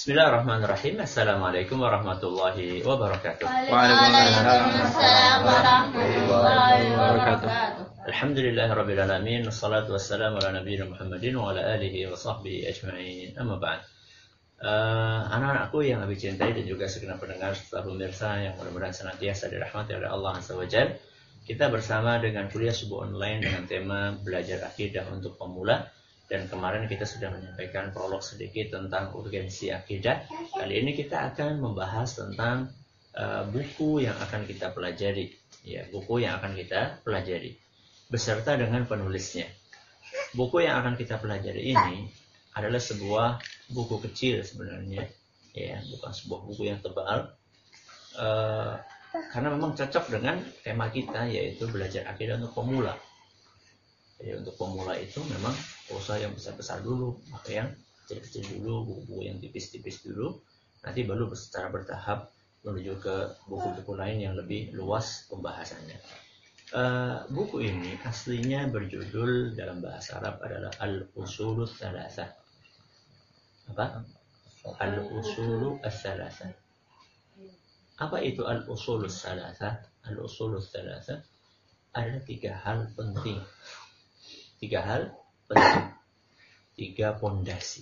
Bismillahirrahmanirrahim. Assalamualaikum warahmatullahi wabarakatuh. Waalaikumsalam warahmatullahi wabarakatuh. Alhamdulillahirabbil alamin. Wassalatu wassalamu ala nabiyina Muhammadin wa ala alihi wa sahbihi ajma'in. Amma ba'd. Anak-anakku yang lebih cintai dan juga segenap pendengar serta pemirsa yang mudah-mudahan senantiasa dirahmati oleh Allah Azza wa Jalla. Kita bersama dengan kuliah subuh online dengan tema belajar akidah untuk pemula. Dan kemarin kita sudah menyampaikan prolog sedikit tentang urgensi akidah. Kali ini kita akan membahas tentang buku yang akan kita pelajari, ya, buku yang akan kita pelajari beserta dengan penulisnya. Buku yang akan kita pelajari ini adalah sebuah buku kecil sebenarnya, ya, bukan sebuah buku yang tebal, karena memang cocok dengan tema kita, yaitu belajar akidah untuk pemula. Jadi untuk pemula itu memang usaha yang besar-besar dulu, maka yang kecil-kecil dulu, buku-buku yang tipis-tipis dulu, nanti baru secara bertahap menuju ke buku-buku lain yang lebih luas pembahasannya. Buku ini aslinya berjudul dalam bahasa Arab adalah Al-Usulul Tsalatsa. Apa? Al-Usulul Tsalatsa. Apa itu Al-Usulul Tsalatsa? Al-Usulul Tsalatsa adalah tiga hal penting, tiga pondasi.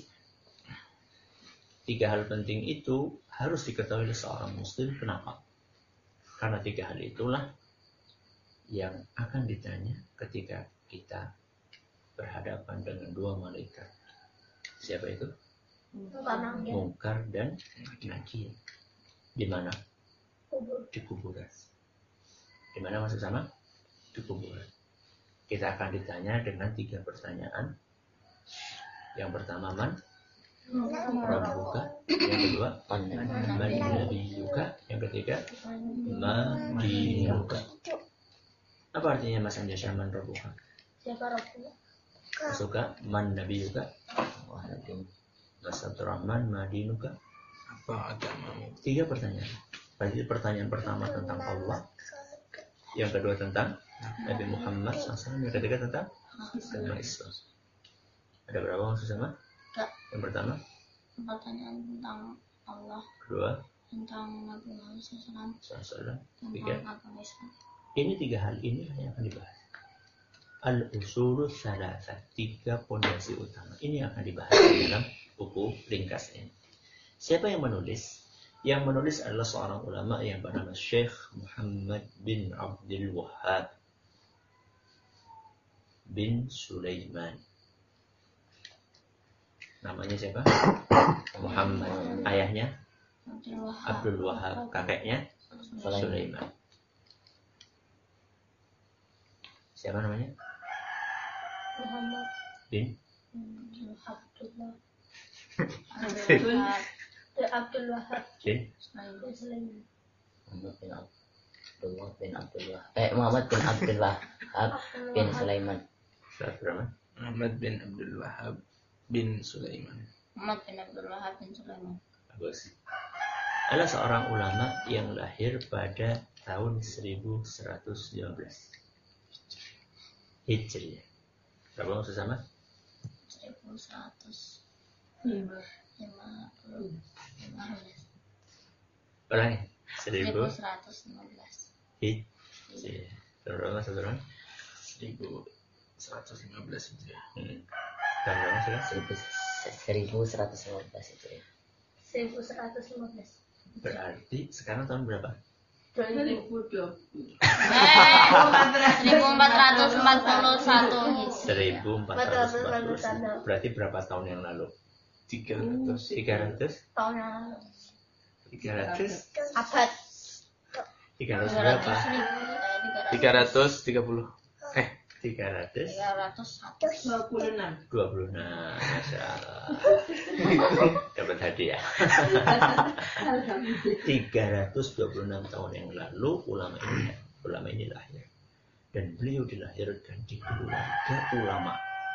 Tiga hal penting itu harus diketahui oleh seorang muslim. Kenapa? Karena tiga hal itulah yang akan ditanya ketika kita berhadapan dengan dua malaikat. Siapa itu? Munkar dan Nakir. Di mana? Di kuburan. Di mana maksud sama? Di kuburan. Kita akan ditanya dengan tiga pertanyaan. Yang pertama, man rabbuka. Yang kedua, man nabiyuka. Yang ketiga, ma dinuka. Apa artinya Mas Anjasya man rabbuka? Siapa rabbuka? Suka man nabiyuka. Mas Abdurrahman ma dinuka. Apa agamamu? Tiga pertanyaan. Berarti pertanyaan pertama tentang Allah, yang kedua tentang Nabi Muhammad SAW, yang ketiga tentang agama Islam. Ada berapa maksud sama? Yang pertama Pertanyaan tentang Allah. Kedua Tentang Nabi Muhammad SAW. Tiga. Tentang agama Islam. Ini tiga hal inilah yang akan dibahas. Al-Usulul Tsalatsa, tiga pondasi utama. Ini yang akan dibahas dalam buku ringkas ini. Siapa yang menulis? Yang menulis adalah seorang ulama yang bernama Syekh Muhammad bin Abdul Wahhab bin Sulaiman. Namanya siapa? Muhammad. Ayahnya Abdul Wahhab. Kakeknya Sulaiman. Siapa namanya? Muhammad Bin Abdullah. Abdul Wahab bin Sulaiman. Muhammad bin Abdullah bin Sulaiman. Muhammad bin Abdul Wahab bin Sulaiman. Muhammad bin Abdul Wahab bin Sulaiman. Bagus. Adalah seorang ulama yang lahir pada tahun 1115 Hijriah. Berapa maksud sama? 1115. Ulangi. 1115. Hijriah. Berapa maksud sama? 1115 itu ya. Dan berapa sudah? 1115 itu ya. 1115. Berarti sekarang tahun berapa? 1441. 1441. Berarti berapa tahun yang lalu? 300. 300? Tahun yang lalu. 300? Abad. 300 berapa? 330. 300? 326. 26. Masya Allah. Dapat hadiah. 326 tahun yang lalu ulama ini lahir. Dan beliau dilahirkan di keluarga ulama.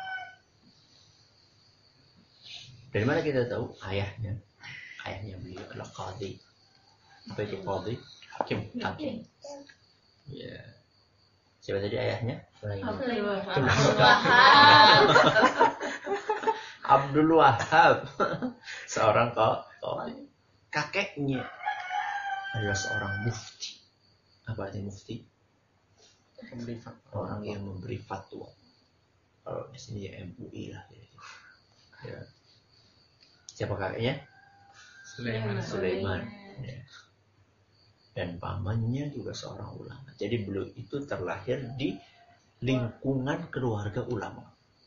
Dari mana kita tahu? Ayahnya beliau adalah qadhi. Apa itu qadhi? Hakim. Ya. Siapa tadi ayahnya? Abdul Wahhab. Seorang Thalib. Kakeknya adalah seorang mufti. Apa artinya mufti? Memberi fatwa. Orang yang memberi fatwa. Kalau di sini ya MUI lah. Ya. Siapa kakeknya? Sulaiman. Ya. Dan pamannya juga seorang ulama. Jadi beliau itu terlahir di lingkungan keluarga ulama.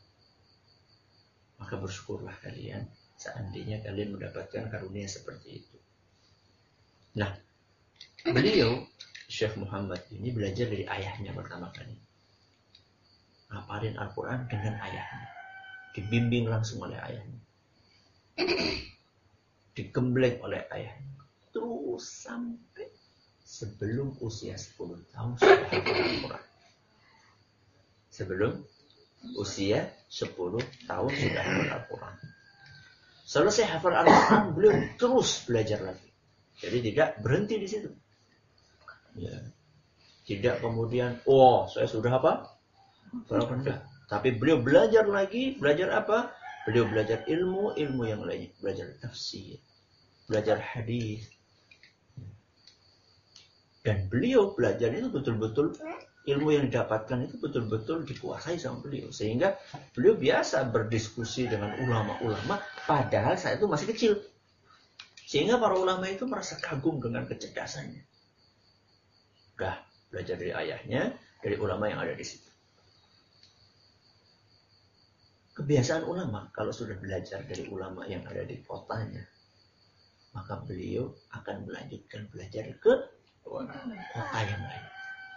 Maka bersyukurlah kalian seandainya kalian mendapatkan karunia seperti itu. Nah, beliau Syekh Muhammad ini belajar dari ayahnya pertama kali. Ngapalin Al-Quran dengan ayahnya. Dibimbing langsung oleh ayahnya. Digembleng oleh ayahnya. Terus sampai sebelum usia 10 tahun sudah hafal Al-Quran. Sebelum usia 10 tahun sudah hafal Al-Quran. Selesai hafal Al-Quran, beliau terus belajar lagi. Jadi tidak berhenti di situ. Ya. Tidak kemudian, saya sudah apa? Enggak. Tapi beliau belajar lagi, belajar apa? Beliau belajar ilmu yang lainnya. Belajar tafsir, belajar hadis. Dan beliau belajar itu betul-betul ilmu yang didapatkan itu betul-betul dikuasai sama beliau. Sehingga beliau biasa berdiskusi dengan ulama-ulama padahal saat itu masih kecil. Sehingga para ulama itu merasa kagum dengan kecerdasannya. Udah belajar dari ayahnya, dari ulama yang ada di situ. Kebiasaan ulama kalau sudah belajar dari ulama yang ada di kotanya, maka beliau akan melanjutkan belajar ke kota yang lain.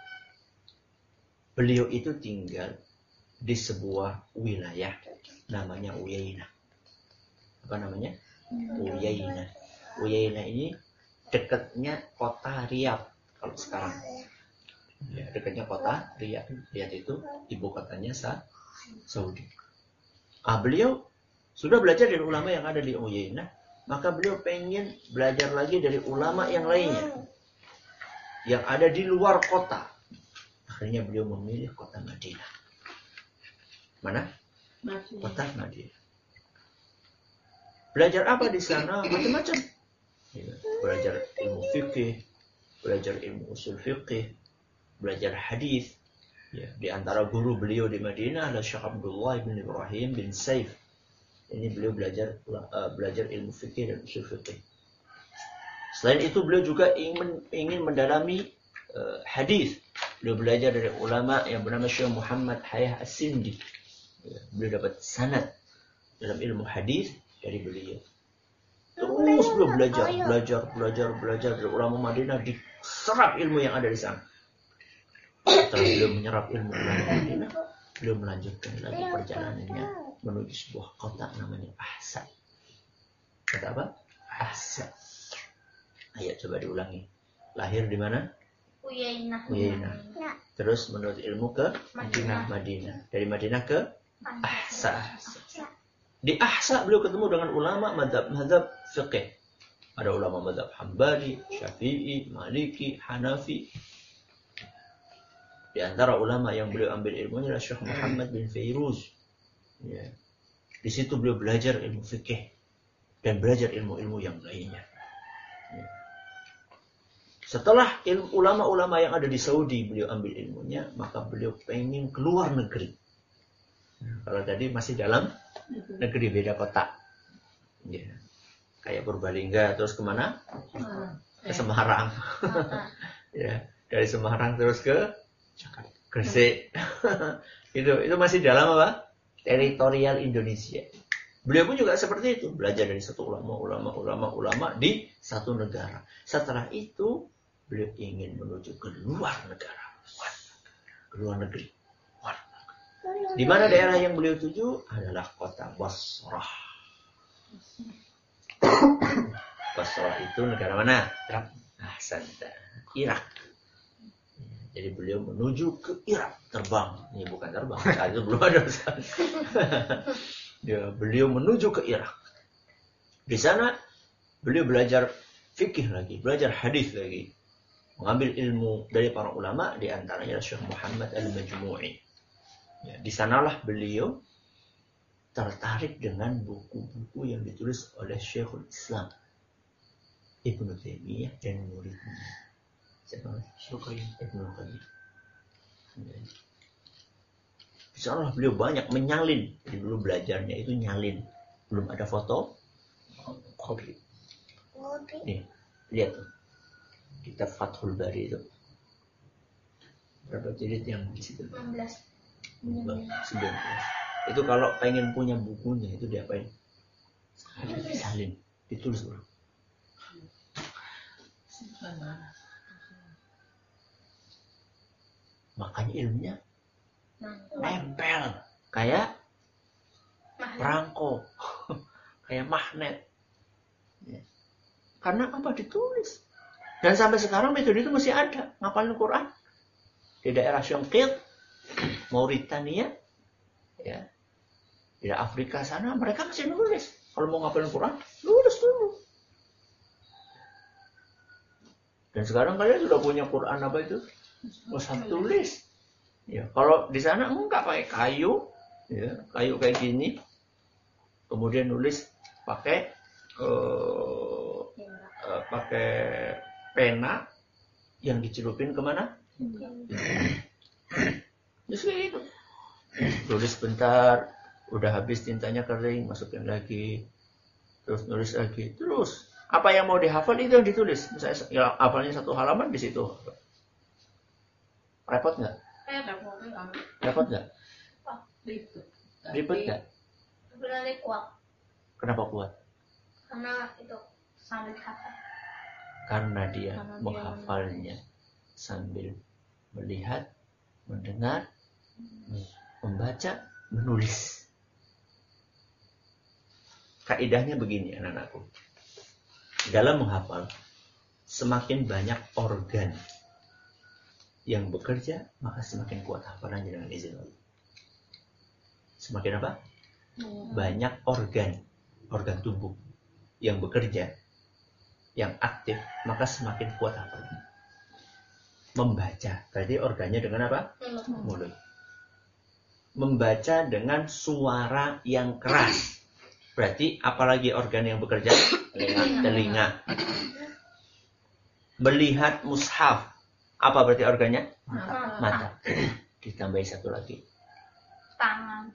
Beliau itu tinggal di sebuah wilayah namanya Uyainah. Apa namanya? Uyainah. Uyainah ini dekatnya kota Riyadh kalau sekarang. Ya, dekatnya kota Riyadh. Riyadh itu ibu kotanya Saudi. Beliau sudah belajar dari ulama yang ada di Uyainah, maka beliau pengen belajar lagi dari ulama yang lainnya yang ada di luar kota. Akhirnya beliau memilih kota Madinah. Mana? Kota Madinah. Belajar apa di sana? Macam-macam. Ya, belajar ilmu fikih, belajar ilmu usul fikih, belajar hadis. Ya, di antara guru beliau di Madinah adalah Syekh Abdullah bin Ibrahim bin Saif. Ini beliau belajar ilmu fikih dan usul fikih. Selain itu beliau juga ingin mendalami hadis. Beliau belajar dari ulama yang bernama Syekh Muhammad Hayah As-Sindi. Ya, beliau dapat sanad dalam ilmu hadis dari beliau. Terus beliau belajar dari ulama Madinah, diserap ilmu yang ada di sana. Setelah beliau menyerap ilmu ulama Madinah, beliau melanjutkan lagi perjalanannya menuju sebuah kota namanya Ahsa. Kota apa? Ahsa. Ayo coba diulangi. Lahir di mana? Uyainah. Terus menuntut ilmu ke Madinah. Dari Madinah ke Ahsa. Di Ahsa beliau ketemu dengan ulama mazhab fiqih. Ada ulama mazhab Hambali, Syafi'i, Maliki, Hanafi. Di antara ulama yang beliau ambil ilmunya adalah Syekh Muhammad bin Fairuz. Ya. Di situ beliau belajar ilmu fikih dan belajar ilmu-ilmu yang lainnya. Ya. Setelah ulama-ulama yang ada di Saudi beliau ambil ilmunya, maka beliau pengen keluar negeri. Kalau tadi masih dalam negeri, beda kota. Ya. Kayak Purbalingga terus kemana? Ke Semarang. Ya. Dari Semarang terus ke Gresik. itu masih dalam apa? Teritorial Indonesia. Beliau pun juga seperti itu, belajar dari satu ulama di satu negara. Setelah itu beliau ingin menuju ke luar negara, ke luar negeri. Di mana daerah yang beliau tuju adalah kota Basrah. Basrah itu negara mana? Irak. Jadi beliau menuju ke Irak, terbang. Ini bukan terbang, saat itu belum ada. Ya, beliau menuju ke Irak. Di sana beliau belajar fikih lagi, belajar hadis lagi, mengambil ilmu dari para ulama, di antaranya Syekh Muhammad Al-Majmu'i. Ya, di sanalah beliau tertarik dengan buku-buku yang ditulis oleh Syekhul Islam Ibnu Taimiyah dan muridnya. Siapa? Ibnu Qayyim. Insyaallah beliau banyak menyalin. Jadi dulu belajarnya itu nyalin. Belum ada foto. Kopi. Nih, lihat tuh. Kitab Fathul Bari itu. Berapa jilid yang di situ? 16. 19. Itu kalau pengen punya bukunya itu diapain? Salin, ditulis dulu. Makanya ilmunya nempel kayak perangko, kayak magnet. Ya. Karena apa? Ditulis. Dan sampai sekarang metode itu masih ada. Ngapalin Quran di daerah Syongkit, Mauritania, ya, di Afrika sana mereka masih nulis. Kalau mau ngapalin Quran, nulis dulu. Dan sekarang kalian sudah punya Quran apa itu? Mushaf tulis. Ya, kalau di sana enggak pakai kayu, ya, kayu kayak gini. Kemudian nulis pakai pakai pena yang dicelupin kemana? Terus kayak gitu. Tulis bentar, udah habis tintanya kering, masukin lagi, terus nulis lagi, terus apa yang mau dihafal itu yang ditulis. Misalnya ya, hafalnya 1 halaman di situ. Repot nggak? Repot nggak? Ribet nggak? Sebenarnya kuat. Kenapa kuat? Karena itu sambil hafal. Karena dia menghafalnya sambil melihat, mendengar, membaca, menulis. Kaidahnya begini anak-anakku. Dalam menghafal, semakin banyak organ yang bekerja, maka semakin kuat hafalannya dengan izin Allah. Semakin apa? Banyak organ tubuh yang bekerja, yang aktif, maka semakin kuat hafalannya. Membaca, berarti organnya dengan apa? Mulut. Membaca dengan suara yang keras, berarti apalagi organ yang bekerja? Telinga. Melihat mushaf, apa berarti organnya? Mata. Ditambahi satu lagi. Tangan.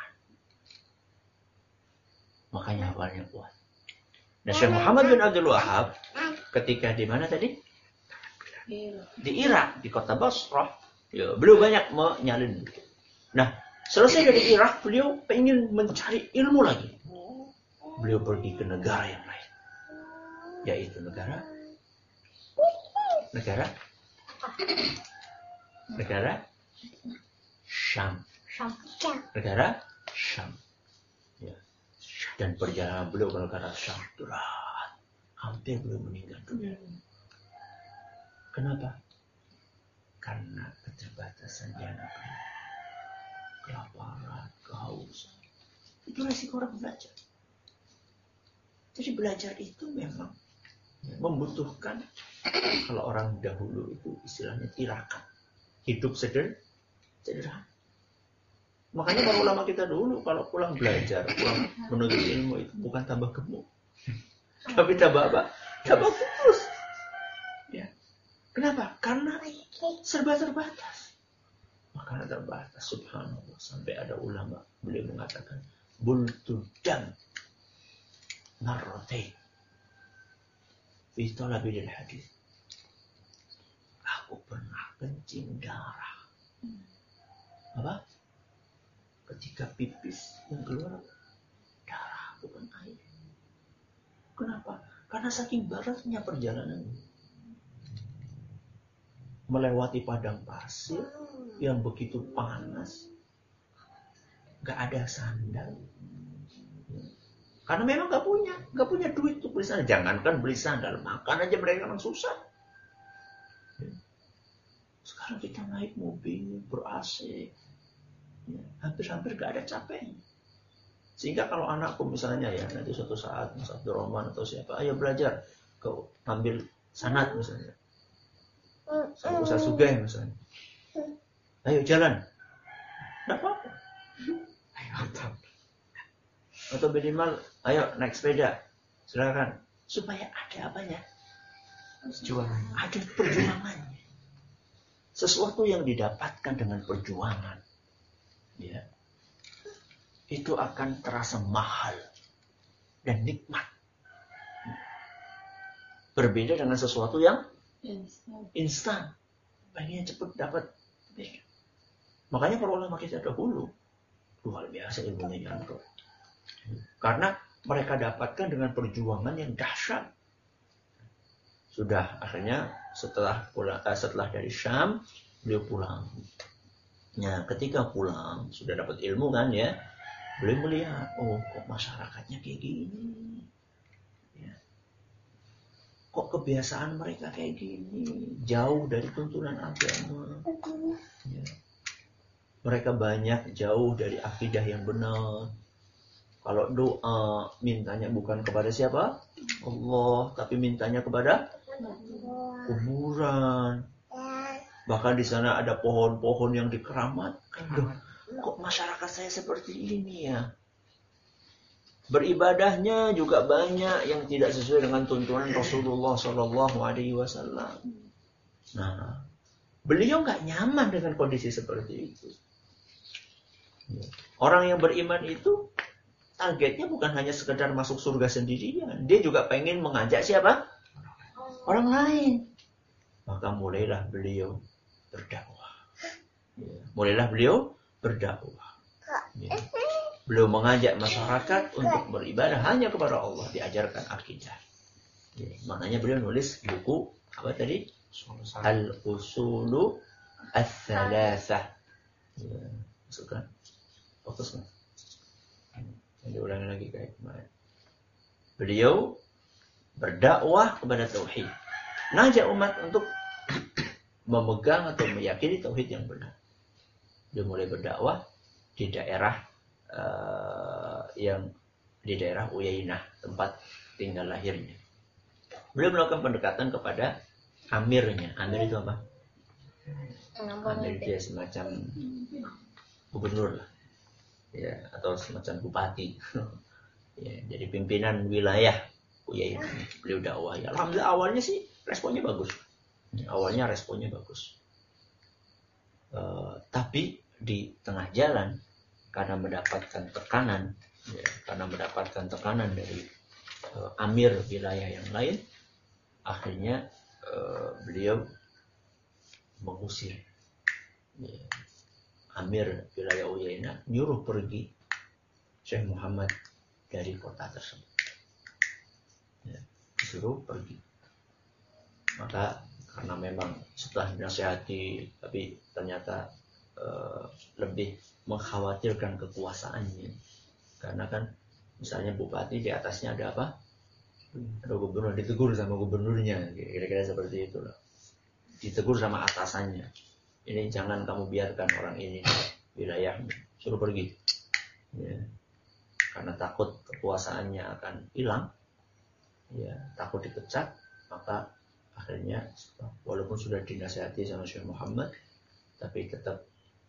Makanya hafalnya kuat. Nah, Syekh Muhammad bin Abdul Wahab ketika di mana tadi? Di Irak, di kota Basrah. Ya, beliau banyak menyalin. Nah, selesai dari Irak, beliau ingin mencari ilmu lagi. Beliau pergi ke negara yang lain. Yaitu negara Syam. Negara Syam. Ya. Dan perjalanan beliau ke negara Syam berat. Hampir beliau meninggal dunia. Kenapa? Karena keterbatasan dia negeri. Kelaparan, kehausan. Itu resiko orang belajar. Jadi belajar itu memang membutuhkan, kalau orang dahulu itu istilahnya tirakat. Hidup sederhana. Makanya para ulama kita dulu kalau pulang belajar, pulang menuntut ilmu itu bukan tambah gemuk. Tapi tambah apa? Tambah kurus. Ya. Kenapa? Karena serba terbatas. Makanan terbatas, subhanallah. Sampai ada ulama, beliau mengatakan, bultu dam marratain fi talabil hadis. Aku pernah kencing darah. Apa? Ketika pipis yang keluar darah, bukan air. Kenapa? Karena saking beratnya perjalanan. Melewati padang pasir yang begitu panas. Gak ada sandal. Karena memang gak punya duit untuk beli sandal. Jangankan beli sandal, makan aja mereka memang susah. Sekarang kita naik mobil ber-AC, ya, hampir-hampir gak ada capeknya. Sehingga kalau anakku misalnya ya nanti suatu saat Mas Abdul Rahman atau siapa, ayo belajar, kau ambil sanad misalnya, sama Ustaz Sugeng misalnya, ayo jalan, gak apa-apa. Atau minimal, ayo naik sepeda, silakan. supaya ada apanya? Perjuangan. Ada perjuangannya. Sesuatu yang didapatkan dengan perjuangan, ya, itu akan terasa mahal dan nikmat. Berbeda dengan sesuatu yang instan, pengen cepat dapat. Makanya para ulama kita dahulu luar biasa ilmunya nyantol. Karena mereka dapatkan dengan perjuangan yang dahsyat. Sudah akhirnya setelah dari Syam beliau pulang. Nah, ketika pulang sudah dapat ilmu kan ya, beliau melihat, oh kok masyarakatnya kayak gini, ya. Kok kebiasaan mereka kayak gini, jauh dari tuntunan agama. Ya. Mereka banyak jauh dari akidah yang benar. Kalau doa mintanya bukan kepada siapa? Allah, tapi mintanya kepada kuburan. Bahkan di sana ada pohon-pohon yang dikeramatkan. Duh, kok masyarakat saya seperti ini ya? Beribadahnya juga banyak yang tidak sesuai dengan tuntunan Rasulullah SAW. Nah, beliau nggak nyaman dengan kondisi seperti itu. Orang yang beriman itu targetnya bukan hanya sekedar masuk surga sendirian. Dia juga pengen mengajak siapa? Orang lain. Maka mulailah beliau berdakwah. Beliau mengajak masyarakat untuk beribadah hanya kepada Allah, diajarkan akidah. Maknanya beliau nulis buku apa tadi? Al-Usulu Ats-Tsalatsah. Masukkan. Fokus kan? Diulangi lagi kayak kemarin. Beliau berdakwah kepada tauhid. Ngajak umat untuk memegang atau meyakini tauhid yang benar. Dia mulai berdakwah di daerah Uyainah, tempat tinggal lahirnya. Beliau melakukan pendekatan kepada amirnya. Amir itu apa? Amir dia semacam gubernur lah. Ya, atau semacam bupati. Ya, jadi pimpinan wilayah Uyainah. Beliau dakwah. Ya, alhamdulillah awalnya sih responnya bagus. Tapi di tengah jalan karena mendapatkan tekanan dari amir wilayah yang lain, akhirnya beliau mengusir amir wilayah Uyainah, nyuruh pergi Syekh Muhammad dari kota tersebut. Disuruh pergi. Maka karena memang setelah dinasihati, tapi ternyata lebih mengkhawatirkan kekuasaannya. Karena kan misalnya bupati di atasnya ada apa? Ada gubernur, ditegur sama gubernurnya, kira-kira seperti itulah. Ditegur sama atasannya. Ini jangan kamu biarkan orang ini wilayahnya, suruh pergi. Ya. Karena takut kekuasaannya akan hilang, ya, takut dipecat, maka akhirnya walaupun sudah dinasihati sama Syekh Muhammad, tapi tetap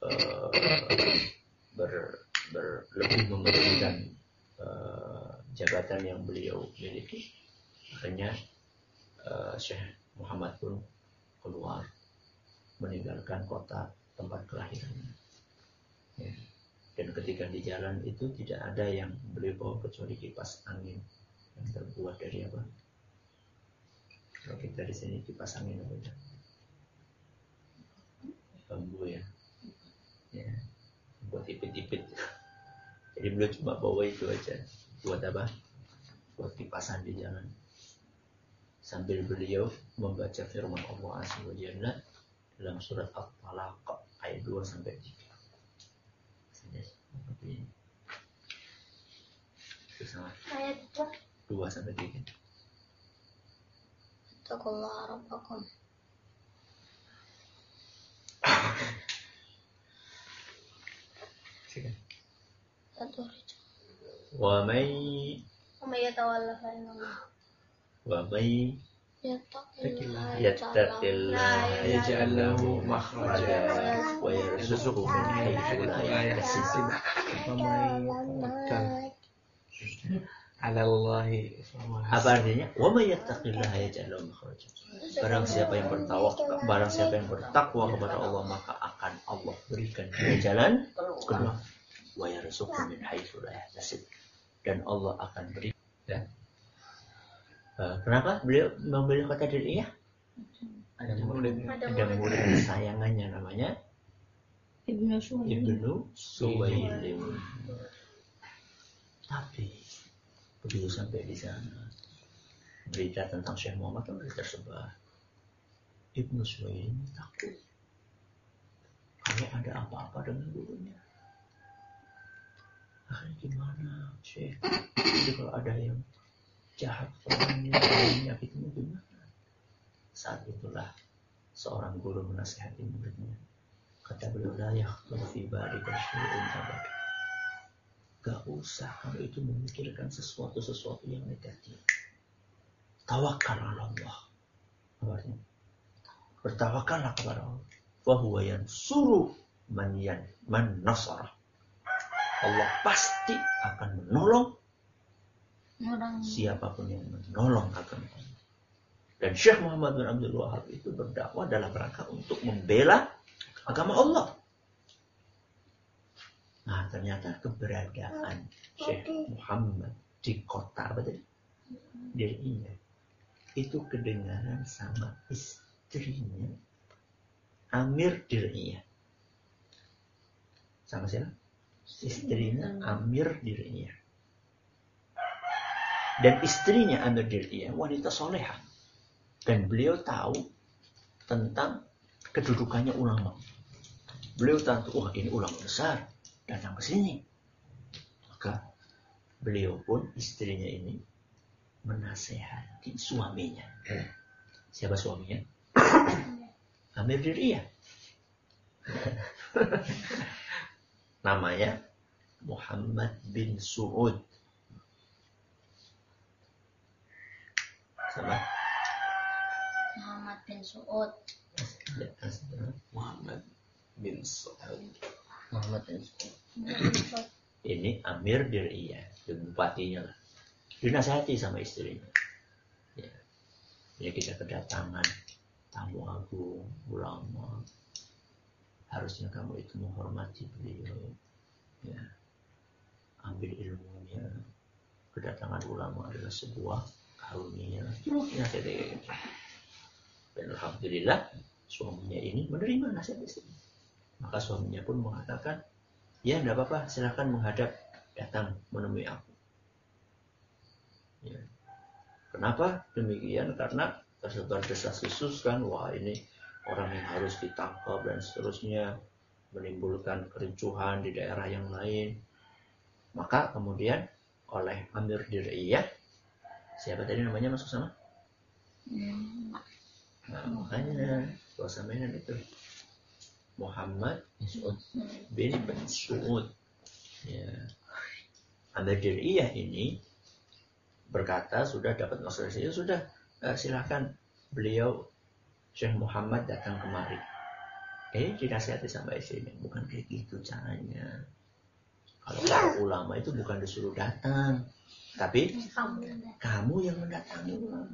lebih mementingkan jabatan yang beliau miliki. Akhirnya Syekh Muhammad pun keluar, meninggalkan kota tempat kelahirannya. Ya. Dan ketika di jalan itu tidak ada yang beliau bawa kecuali kipas angin yang terbuat dari apa? Kalau kita di sini kipas angin apa itu? Bambu ya. Ya, buat ipit-ipit. Jadi beliau cuma bawa itu aja. Buat apa? Buat kipasan di jalan. Sambil beliau membaca firman Allah Azza wa Jalla dalam surat At-Talaq ayat 2 sampai 3. Ayat 2 sampai 3. Taqullaha rabbakum. Wa may yatawalla fa innallaha yattaqillaha yaj'al lahu makhraja wa yarzuqhu min haythu la yahtasib. Alallahi. Apa artinya? Wa may yattaqillaha yaj'al lahu makhraja. Barang siapa yang bertakwa kepada Allah, maka akan Allah berikan dia jalan keluar. Wa yarzuqhu min haitsu la yahtasib. Dan Allah akan beri. Ya. Kenapa beliau memilih kota Diriyah? Ada murid kesayangannya namanya Ibnu Suwailim. Tapi begitu sampai di sana, berita tentang Syekh Muhammad kan tersebar. Ibnu Suwailim takut kalau ada apa-apa dengan gurunya. Akhirnya gimana Syekh? Jadi kalau ada yang jahat orangnya, menyakitimu gimana? Saat itulah seorang guru menasihati muridnya. Kata beliau, la yakhlu fi balika syai'un abad. Gak usah kalau itu memikirkan sesuatu yang negatif. Tawakkal ala Allah. Apa artinya? Bertawakallah kepada Allah. Wa huwa yansuru man nasara. Allah pasti akan menolong siapapun yang menolong agama Allah. Dan Syekh Muhammad bin Abdul Wahab itu berdakwah dalam rangka untuk membela agama Allah. Nah, ternyata keberadaan Syekh Muhammad di kota apa tadi? Diriyah itu kedengaran sama istrinya Amir Diriyah. Sama siapa? Istrinya Amir Diriyah. Dan istrinya Amir Diriyah wanita solehah. Dan beliau tahu tentang kedudukannya ulama. Beliau tahu, wah ini ulama besar, datang ke sini. Maka beliau pun istrinya ini menasehati suaminya. Siapa suaminya? Amir Diriyah. Namanya Muhammad bin Su'ud. Sama? Muhammad bin Su'ud. Muhammad bin Su'ud. Ini Amir Diriyah, bupatinya lah. Dinasihati sama istrinya. Ya. Ya kita kedatangan tamu agung, ulama. Harusnya kamu itu menghormati beliau. Ya. Ambil ilmunya. Kedatangan ulama adalah sebuah karunia. Nasihati. Dan alhamdulillah suaminya ini menerima nasihat istri. Maka suaminya pun mengatakan, ya tidak apa-apa, silakan menghadap, datang menemui aku. Ya. Kenapa demikian? Karena tersebar desas-desus kan, wah ini orang yang harus ditangkap dan seterusnya, menimbulkan kericuhan di daerah yang lain. Maka kemudian oleh Amir Diriyah, siapa tadi namanya masuk sama? Nah, makanya suasana itu Muhammad bin Su'ud. Ya. Amir Diriyah ini berkata sudah dapat maksud itu sudah silakan beliau Syekh Muhammad datang kemari. Dinasihati sama istrinya, bukan kayak gitu caranya. Kalau ulama itu bukan disuruh datang, tapi kamu yang mendatangi ulama.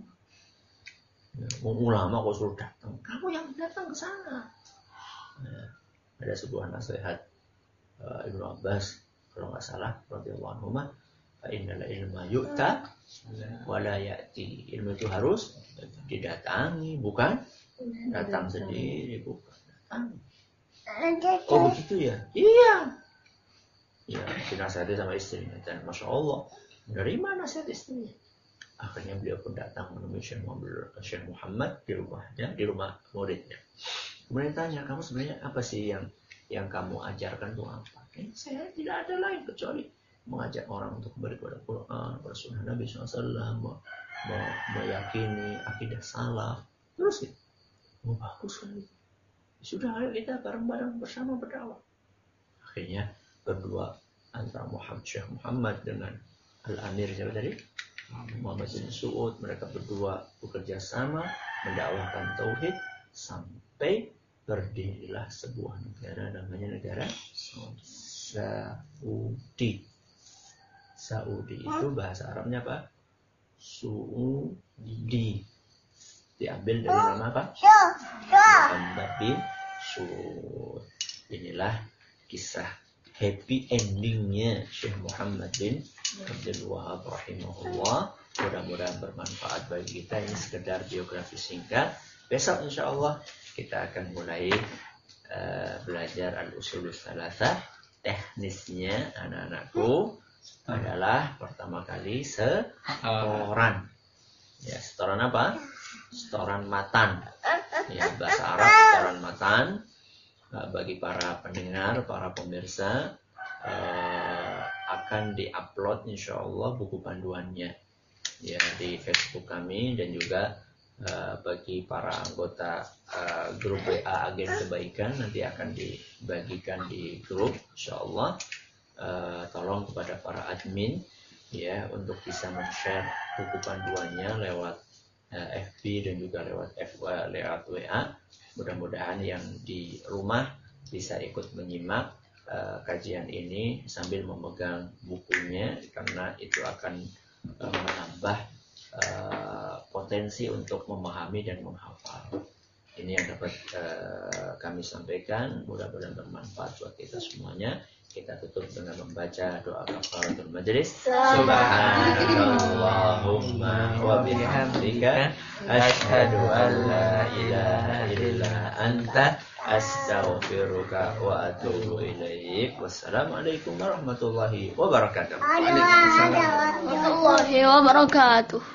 Ulama kok suruh datang, kamu yang datang ke sana. Nah, ada sebuah nasihat Ibnu Abbas kalau nggak salah radhiyallahu anhu, fa innal ilma yu'ta wa la ya'ti. Ilmu itu harus didatangi, bukan datang sendiri, bukan datang. Oh begitu ya? Iya. Ya, dinasihati sama istrinya dan masya Allah menerima nasihat istrinya. Akhirnya beliau pun datang menemui Syekh Muhammad di rumahnya, di rumah muridnya. Kemudian tanya, kamu sebenarnya apa sih yang kamu ajarkan itu apa? Saya tidak ada lain kecuali mengajak orang untuk kembali kepada Quran, kepada Sunnah Nabi SAW, meyakini akidah salaf. Terus ya, bagus sekali. Sudah, ayo kita bareng-bareng bersama berdakwah. Akhirnya berdua antara Syekh Muhammad dengan Al-Amir siapa tadi? Muhammad bin Su'ud, mereka berdua bekerja sama mendakwahkan tauhid sampai berdirilah sebuah negara namanya negara Saudi. Saudi itu bahasa Arabnya apa? Suudi. Diambil dari nama apa? Muhammad bin Saud. Inilah kisah happy endingnya Syekh Muhammad bin Abdul Wahab rahimahullah. Mudah-mudahan bermanfaat bagi kita. Ini sekedar biografi singkat. Besok insya Allah kita akan mulai belajar al-usulus tsalatsa. Teknisnya anak-anakku adalah pertama kali setoran. Ya, setoran apa? Setoran matan. Ya, bahasa Arab setoran matan. Bagi para pendengar, para pemirsa, akan diupload insya Allah buku panduannya ya di Facebook kami, dan juga bagi para anggota grup WA Agen Kebaikan nanti akan dibagikan di grup insya Allah. Tolong kepada para admin ya untuk bisa men-share buku panduannya lewat FB dan juga lewat WA. Mudah-mudahan yang di rumah bisa ikut menyimak kajian ini sambil memegang bukunya, karena itu akan menambah potensi untuk memahami dan menghafal. Ini yang dapat kami sampaikan. Mudah-mudahan bermanfaat buat kita semuanya. Kita tutup dengan membaca doa kafaratul majelis. Subhanallahumma wa bihamdika asyhadu an la ilaha illa anta astaghfiruka wa atubu ilaik. Wassalamualaikum warahmatullahi wabarakatuh. Warahmatullahi wabarakatuh.